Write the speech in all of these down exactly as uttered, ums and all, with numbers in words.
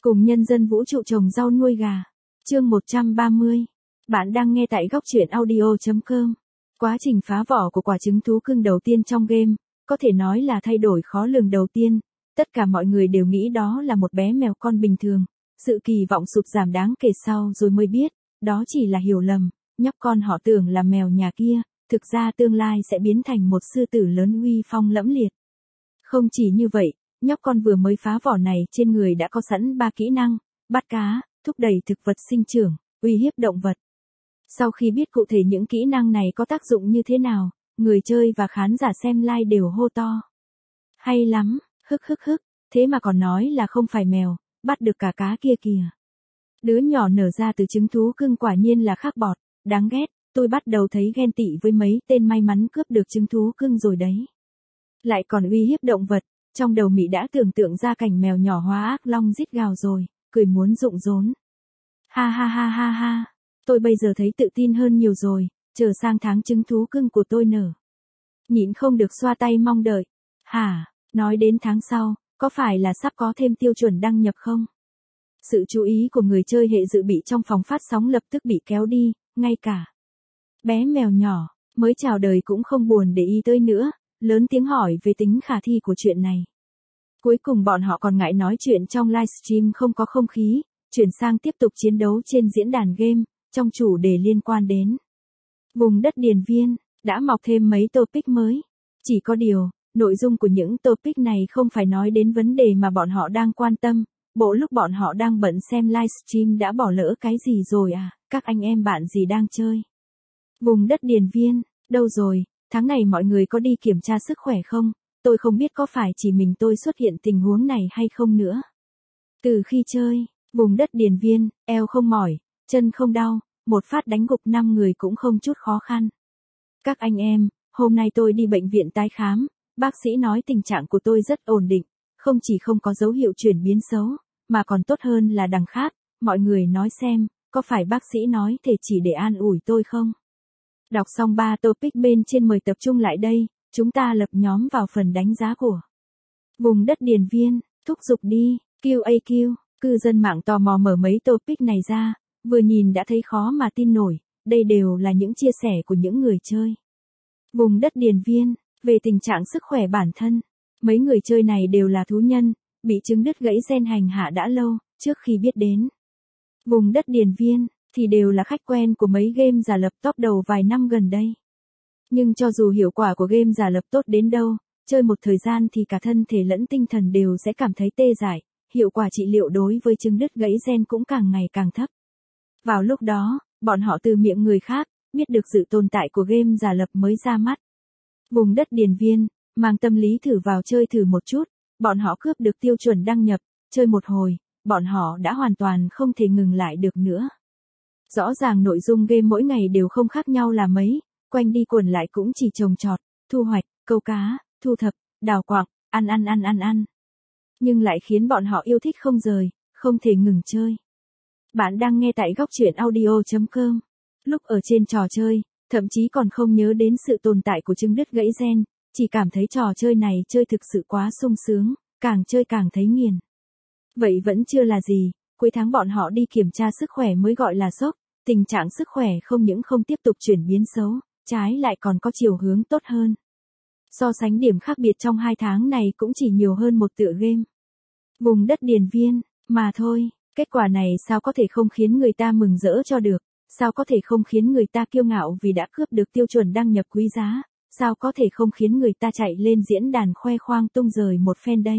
Cùng nhân dân vũ trụ trồng rau nuôi gà. Chương một trăm ba mươi. Bạn đang nghe tại góc truyện audio chấm com. Quá trình phá vỏ của quả trứng thú cưng đầu tiên trong game, có thể nói là thay đổi khó lường đầu tiên. Tất cả mọi người đều nghĩ đó là một bé mèo con bình thường. Sự kỳ vọng sụt giảm đáng kể sau rồi mới biết, đó chỉ là hiểu lầm. Nhóc con họ tưởng là mèo nhà kia, thực ra tương lai sẽ biến thành một sư tử lớn uy phong lẫm liệt. Không chỉ như vậy, nhóc con vừa mới phá vỏ này trên người đã có sẵn ba kỹ năng: bắt cá, thúc đẩy thực vật sinh trưởng, uy hiếp động vật. Sau khi biết cụ thể những kỹ năng này có tác dụng như thế nào, người chơi và khán giả xem live đều hô to. Hay lắm, hức hức hức, thế mà còn nói là không phải mèo, bắt được cả cá kia kìa. Đứa nhỏ nở ra từ trứng thú cưng quả nhiên là khác bọt, đáng ghét, tôi bắt đầu thấy ghen tị với mấy tên may mắn cướp được trứng thú cưng rồi đấy. Lại còn uy hiếp động vật, trong đầu Mỹ đã tưởng tượng ra cảnh mèo nhỏ hóa ác long rít gào rồi, cười muốn rụng rốn. Ha ha ha ha ha, tôi bây giờ thấy tự tin hơn nhiều rồi, chờ sang tháng trứng thú cưng của tôi nở. Nhịn không được xoa tay mong đợi. Hả, nói đến tháng sau, có phải là sắp có thêm tiêu chuẩn đăng nhập không? Sự chú ý của người chơi hệ dự bị trong phòng phát sóng lập tức bị kéo đi, ngay cả bé mèo nhỏ, mới chào đời cũng không buồn để ý tới nữa, lớn tiếng hỏi về tính khả thi của chuyện này. Cuối cùng bọn họ còn ngại nói chuyện trong livestream không có không khí, chuyển sang tiếp tục chiến đấu trên diễn đàn game, trong chủ đề liên quan đến vùng đất Điền Viên, đã mọc thêm mấy topic mới. Chỉ có điều, nội dung của những topic này không phải nói đến vấn đề mà bọn họ đang quan tâm, bộ lúc bọn họ đang bận xem livestream đã bỏ lỡ cái gì rồi à, các anh em bạn gì đang chơi. Vùng đất Điền Viên, đâu rồi, tháng này mọi người có đi kiểm tra sức khỏe không? Tôi không biết có phải chỉ mình tôi xuất hiện tình huống này hay không nữa. Từ khi chơi, vùng đất Điền Viên, eo không mỏi, chân không đau, một phát đánh gục năm người cũng không chút khó khăn. Các anh em, hôm nay tôi đi bệnh viện tái khám, bác sĩ nói tình trạng của tôi rất ổn định, không chỉ không có dấu hiệu chuyển biến xấu, mà còn tốt hơn là đằng khác, mọi người nói xem, có phải bác sĩ nói thể chỉ để an ủi tôi không? Đọc xong ba topic bên trên mời tập trung lại đây, chúng ta lập nhóm vào phần đánh giá của vùng đất Điền Viên, thúc giục đi, quy a quy, cư dân mạng tò mò mở mấy topic này ra, vừa nhìn đã thấy khó mà tin nổi, đây đều là những chia sẻ của những người chơi. Vùng đất Điền Viên, về tình trạng sức khỏe bản thân, mấy người chơi này đều là thú nhân, bị chứng đứt gãy gen hành hạ đã lâu, trước khi biết đến vùng đất Điền Viên, thì đều là khách quen của mấy game giả lập top đầu vài năm gần đây. Nhưng cho dù hiệu quả của game giả lập tốt đến đâu, chơi một thời gian thì cả thân thể lẫn tinh thần đều sẽ cảm thấy tê dại, hiệu quả trị liệu đối với chứng đứt gãy gen cũng càng ngày càng thấp. Vào lúc đó, bọn họ từ miệng người khác, biết được sự tồn tại của game giả lập mới ra mắt. Vùng đất Điền Viên, mang tâm lý thử vào chơi thử một chút, bọn họ cướp được tiêu chuẩn đăng nhập, chơi một hồi, bọn họ đã hoàn toàn không thể ngừng lại được nữa. Rõ ràng nội dung game mỗi ngày đều không khác nhau là mấy, quanh đi quẩn lại cũng chỉ trồng trọt, thu hoạch, câu cá, thu thập, đào quạng, ăn ăn ăn ăn ăn. Nhưng lại khiến bọn họ yêu thích không rời, không thể ngừng chơi. Bạn đang nghe tại góc truyện audio chấm com. Lúc ở trên trò chơi, thậm chí còn không nhớ đến sự tồn tại của chứng đứt gãy gen, chỉ cảm thấy trò chơi này chơi thực sự quá sung sướng, càng chơi càng thấy nghiền. Vậy vẫn chưa là gì, cuối tháng bọn họ đi kiểm tra sức khỏe mới gọi là sốc, tình trạng sức khỏe không những không tiếp tục chuyển biến xấu, trái lại còn có chiều hướng tốt hơn. So sánh điểm khác biệt trong hai tháng này cũng chỉ nhiều hơn một tựa game. Vùng đất Điền Viên, mà thôi, kết quả này sao có thể không khiến người ta mừng rỡ cho được, sao có thể không khiến người ta kiêu ngạo vì đã cướp được tiêu chuẩn đăng nhập quý giá, sao có thể không khiến người ta chạy lên diễn đàn khoe khoang tung rời một phen đây.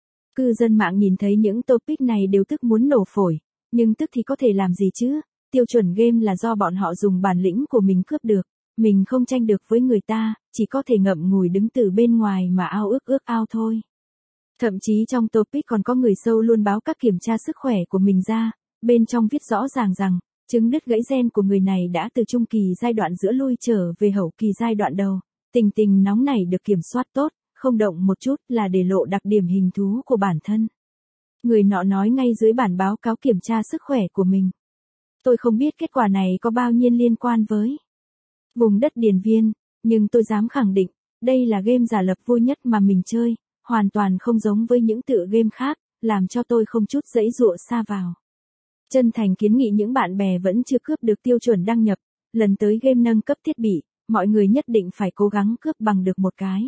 Cư dân mạng nhìn thấy những topic này đều tức muốn nổ phổi, nhưng tức thì có thể làm gì chứ, tiêu chuẩn game là do bọn họ dùng bản lĩnh của mình cướp được, mình không tranh được với người ta, chỉ có thể ngậm ngùi đứng từ bên ngoài mà ao ước ước ao thôi. Thậm chí trong topic còn có người sâu luôn báo các kiểm tra sức khỏe của mình ra, bên trong viết rõ ràng rằng, chứng đứt gãy gen của người này đã từ trung kỳ giai đoạn giữa lui trở về hậu kỳ giai đoạn đầu, tình tình nóng này được kiểm soát tốt, không động một chút là để lộ đặc điểm hình thú của bản thân. Người nọ nói ngay dưới bản báo cáo kiểm tra sức khỏe của mình. Tôi không biết kết quả này có bao nhiêu liên quan với vùng đất Điền Viên, nhưng tôi dám khẳng định, đây là game giả lập vui nhất mà mình chơi, hoàn toàn không giống với những tựa game khác, làm cho tôi không chút giãy giụa sa vào. Chân thành kiến nghị những bạn bè vẫn chưa cướp được tiêu chuẩn đăng nhập, lần tới game nâng cấp thiết bị, mọi người nhất định phải cố gắng cướp bằng được một cái.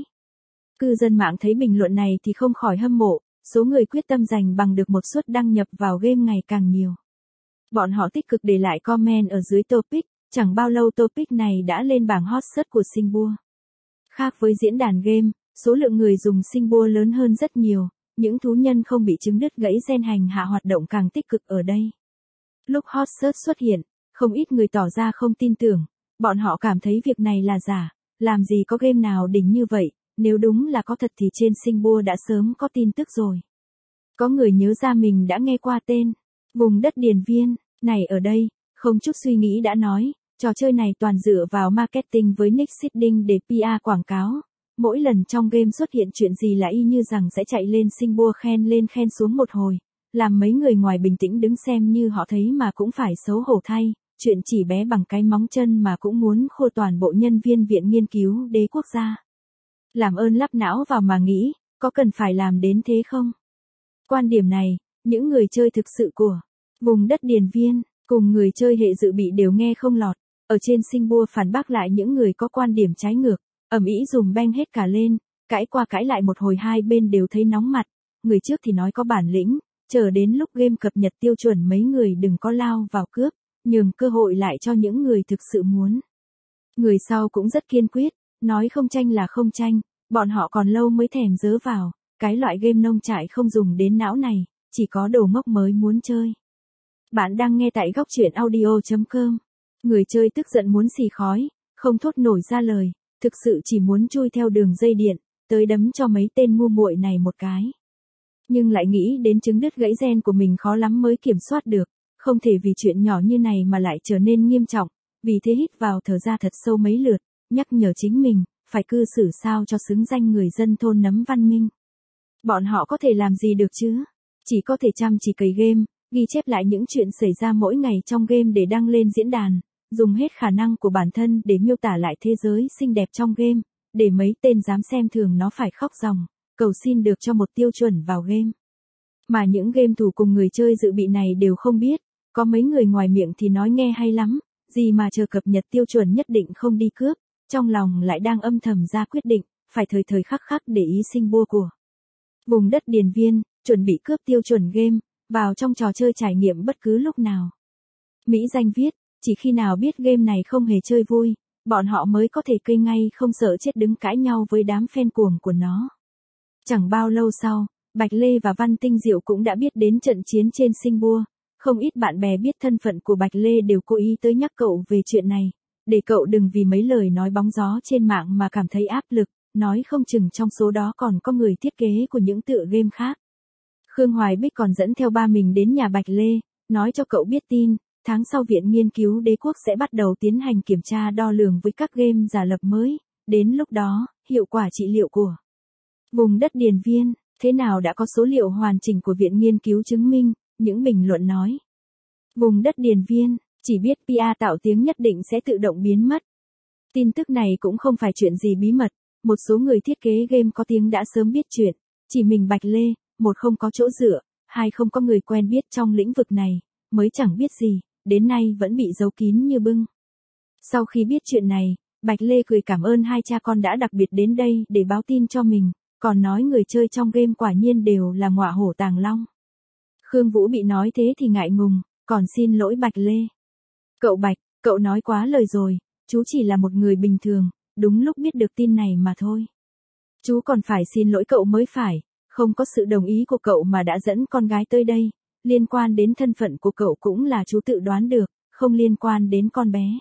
Cư dân mạng thấy bình luận này thì không khỏi hâm mộ, số người quyết tâm giành bằng được một suất đăng nhập vào game ngày càng nhiều. Bọn họ tích cực để lại comment ở dưới topic, chẳng bao lâu topic này đã lên bảng hot search của Singapore. Khác với diễn đàn game, số lượng người dùng Singapore lớn hơn rất nhiều, những thú nhân không bị chứng đứt gãy gen hành hạ hoạt động càng tích cực ở đây. Lúc hot search xuất hiện, không ít người tỏ ra không tin tưởng, bọn họ cảm thấy việc này là giả, làm gì có game nào đỉnh như vậy, nếu đúng là có thật thì trên Singapore đã sớm có tin tức rồi. Có người nhớ ra mình đã nghe qua tên, vùng đất Điền Viên, này ở đây, không chút suy nghĩ đã nói, trò chơi này toàn dựa vào marketing với nick seeding để pê e quảng cáo. Mỗi lần trong game xuất hiện chuyện gì là y như rằng sẽ chạy lên Singapore khen lên khen xuống một hồi, làm mấy người ngoài bình tĩnh đứng xem như họ thấy mà cũng phải xấu hổ thay, chuyện chỉ bé bằng cái móng chân mà cũng muốn khô toàn bộ nhân viên Viện Nghiên cứu Đế Quốc gia. Làm ơn lắp não vào mà nghĩ, có cần phải làm đến thế không? Quan điểm này, những người chơi thực sự của vùng đất Điền Viên, cùng người chơi hệ dự bị đều nghe không lọt, ở trên Singapore phản bác lại những người có quan điểm trái ngược, ầm ĩ dùm beng hết cả lên, cãi qua cãi lại một hồi hai bên đều thấy nóng mặt, người trước thì nói có bản lĩnh, chờ đến lúc game cập nhật tiêu chuẩn mấy người đừng có lao vào cướp, nhường cơ hội lại cho những người thực sự muốn. Người sau cũng rất kiên quyết, nói không tranh là không tranh, bọn họ còn lâu mới thèm dớ vào, cái loại game nông trại không dùng đến não này, chỉ có đồ ngốc mới muốn chơi. Bạn đang nghe tại góc truyện audio chấm com. Người chơi tức giận muốn xì khói, không thốt nổi ra lời, thực sự chỉ muốn chui theo đường dây điện, tới đấm cho mấy tên ngu muội này một cái. Nhưng lại nghĩ đến chứng đứt gãy gen của mình khó lắm mới kiểm soát được, không thể vì chuyện nhỏ như này mà lại trở nên nghiêm trọng, vì thế hít vào thở ra thật sâu mấy lượt, nhắc nhở chính mình, phải cư xử sao cho xứng danh người dân thôn nấm văn minh. Bọn họ có thể làm gì được chứ? Chỉ có thể chăm chỉ cày game, ghi chép lại những chuyện xảy ra mỗi ngày trong game để đăng lên diễn đàn, dùng hết khả năng của bản thân để miêu tả lại thế giới xinh đẹp trong game, để mấy tên dám xem thường nó phải khóc ròng, cầu xin được cho một tiêu chuẩn vào game. Mà những game thủ cùng người chơi dự bị này đều không biết, có mấy người ngoài miệng thì nói nghe hay lắm, gì mà chờ cập nhật tiêu chuẩn nhất định không đi cướp, trong lòng lại đang âm thầm ra quyết định, phải thời thời khắc khắc để ý Singapore của vùng đất Điền Viên, chuẩn bị cướp tiêu chuẩn game, vào trong trò chơi trải nghiệm bất cứ lúc nào. Mỹ danh viết, chỉ khi nào biết game này không hề chơi vui, bọn họ mới có thể cây ngay không sợ chết đứng cãi nhau với đám fan cuồng của nó. Chẳng bao lâu sau, Bạch Lê và Văn Tinh Diệu cũng đã biết đến trận chiến trên Singapore, không ít bạn bè biết thân phận của Bạch Lê đều cố ý tới nhắc cậu về chuyện này, để cậu đừng vì mấy lời nói bóng gió trên mạng mà cảm thấy áp lực, nói không chừng trong số đó còn có người thiết kế của những tựa game khác. Khương Hoài Bích còn dẫn theo ba mình đến nhà Bạch Lê, nói cho cậu biết tin, tháng sau Viện Nghiên cứu Đế Quốc sẽ bắt đầu tiến hành kiểm tra đo lường với các game giả lập mới, đến lúc đó, hiệu quả trị liệu của vùng đất Điền Viên, thế nào đã có số liệu hoàn chỉnh của Viện Nghiên cứu chứng minh, những bình luận nói. Vùng đất Điền Viên, chỉ biết pê e tạo tiếng nhất định sẽ tự động biến mất. Tin tức này cũng không phải chuyện gì bí mật, một số người thiết kế game có tiếng đã sớm biết chuyện, chỉ mình Bạch Lê, một không có chỗ dựa, hai không có người quen biết trong lĩnh vực này, mới chẳng biết gì, đến nay vẫn bị giấu kín như bưng. Sau khi biết chuyện này, Bạch Lê cười cảm ơn hai cha con đã đặc biệt đến đây để báo tin cho mình, còn nói người chơi trong game quả nhiên đều là ngọa hổ tàng long. Khương Vũ bị nói thế thì ngại ngùng, còn xin lỗi Bạch Lê. Cậu Bạch, cậu nói quá lời rồi, chú chỉ là một người bình thường, đúng lúc biết được tin này mà thôi. Chú còn phải xin lỗi cậu mới phải, không có sự đồng ý của cậu mà đã dẫn con gái tới đây, liên quan đến thân phận của cậu cũng là chú tự đoán được, không liên quan đến con bé.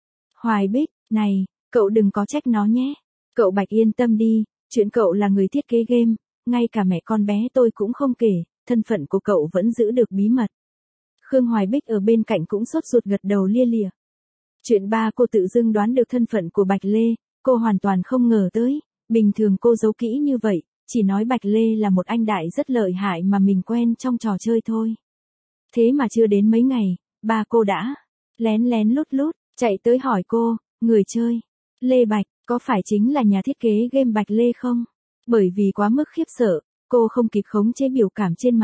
Hoài Bích, này, cậu đừng có trách nó nhé. Cậu Bạch yên tâm đi, chuyện cậu là người thiết kế game, ngay cả mẹ con bé tôi cũng không kể, thân phận của cậu vẫn giữ được bí mật. Khương Hoài Bích ở bên cạnh cũng sốt ruột gật đầu lia lịa. Chuyện ba cô tự dưng đoán được thân phận của Bạch Lê, cô hoàn toàn không ngờ tới, bình thường cô giấu kỹ như vậy, chỉ nói Bạch Lê là một anh đại rất lợi hại mà mình quen trong trò chơi thôi. Thế mà chưa đến mấy ngày, ba cô đã lén lén lút lút, chạy tới hỏi cô, người chơi, Lê Bạch, có phải chính là nhà thiết kế game Bạch Lê không? Bởi vì quá mức khiếp sợ, cô không kịp khống chế biểu cảm trên mặt,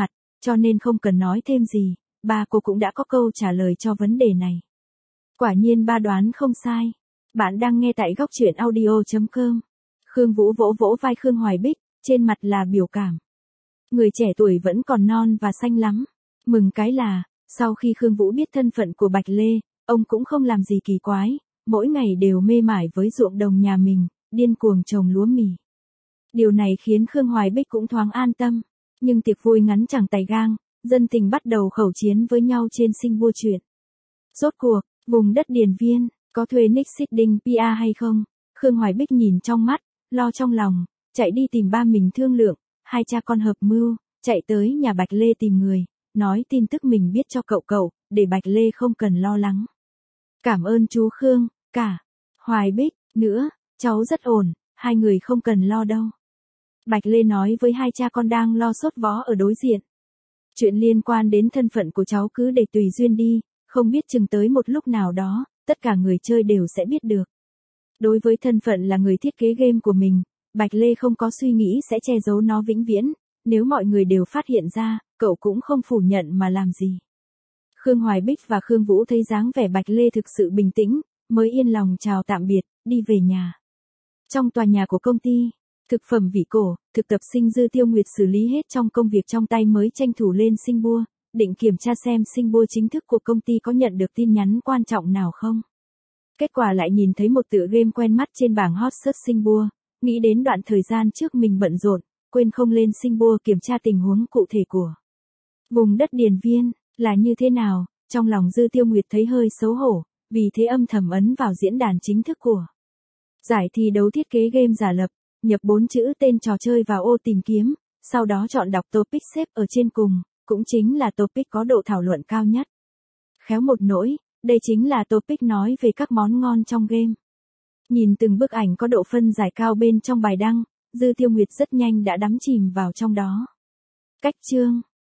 cho nên không cần nói thêm gì, ba cô cũng đã có câu trả lời cho vấn đề này. Quả nhiên ba đoán không sai. Bạn đang nghe tại góc truyện audio chấm com. Khương Vũ vỗ vỗ vai Khương Hoài Bích, trên mặt là biểu cảm. Người trẻ tuổi vẫn còn non và xanh lắm. Mừng cái là, sau khi Khương Vũ biết thân phận của Bạch Lê, ông cũng không làm gì kỳ quái, mỗi ngày đều mê mải với ruộng đồng nhà mình, điên cuồng trồng lúa mì. Điều này khiến Khương Hoài Bích cũng thoáng an tâm, nhưng tiệc vui ngắn chẳng tày gang, dân tình bắt đầu khẩu chiến với nhau trên sinh bua chuyện. Rốt cuộc, vùng đất Điền Viên, có thuê Nick Seeding pê e hay không? Khương Hoài Bích nhìn trong mắt, lo trong lòng, chạy đi tìm ba mình thương lượng, hai cha con hợp mưu, chạy tới nhà Bạch Lê tìm người, nói tin tức mình biết cho cậu cậu, để Bạch Lê không cần lo lắng. Cảm ơn chú Khương, cả. Hoài Bích, nữa, cháu rất ổn, hai người không cần lo đâu. Bạch Lê nói với hai cha con đang lo sốt vó ở đối diện. Chuyện liên quan đến thân phận của cháu cứ để tùy duyên đi, không biết chừng tới một lúc nào đó, tất cả người chơi đều sẽ biết được. Đối với thân phận là người thiết kế game của mình, Bạch Lê không có suy nghĩ sẽ che giấu nó vĩnh viễn, nếu mọi người đều phát hiện ra, cậu cũng không phủ nhận mà làm gì. Khương Hoài Bích và Khương Vũ thấy dáng vẻ Bạch Lê thực sự bình tĩnh, mới yên lòng chào tạm biệt, đi về nhà. Trong tòa nhà của công ty, thực phẩm Vĩ Cổ, thực tập sinh Dư Tiêu Nguyệt xử lý hết trong công việc trong tay mới tranh thủ lên sinh bua, định kiểm tra xem sinh bua chính thức của công ty có nhận được tin nhắn quan trọng nào không. Kết quả lại nhìn thấy một tựa game quen mắt trên bảng hot search sinh bua, nghĩ đến đoạn thời gian trước mình bận rộn, quên không lên sinh bua kiểm tra tình huống cụ thể của vùng đất Điền Viên là như thế nào, trong lòng Dư Tiêu Nguyệt thấy hơi xấu hổ, vì thế âm thầm ấn vào diễn đàn chính thức của giải thi đấu thiết kế game giả lập, nhập bốn chữ tên trò chơi vào ô tìm kiếm, sau đó chọn đọc topic xếp ở trên cùng, cũng chính là topic có độ thảo luận cao nhất. Khéo một nỗi, đây chính là topic nói về các món ngon trong game. Nhìn từng bức ảnh có độ phân giải cao bên trong bài đăng, Dư Tiêu Nguyệt rất nhanh đã đắm chìm vào trong đó. Cách chương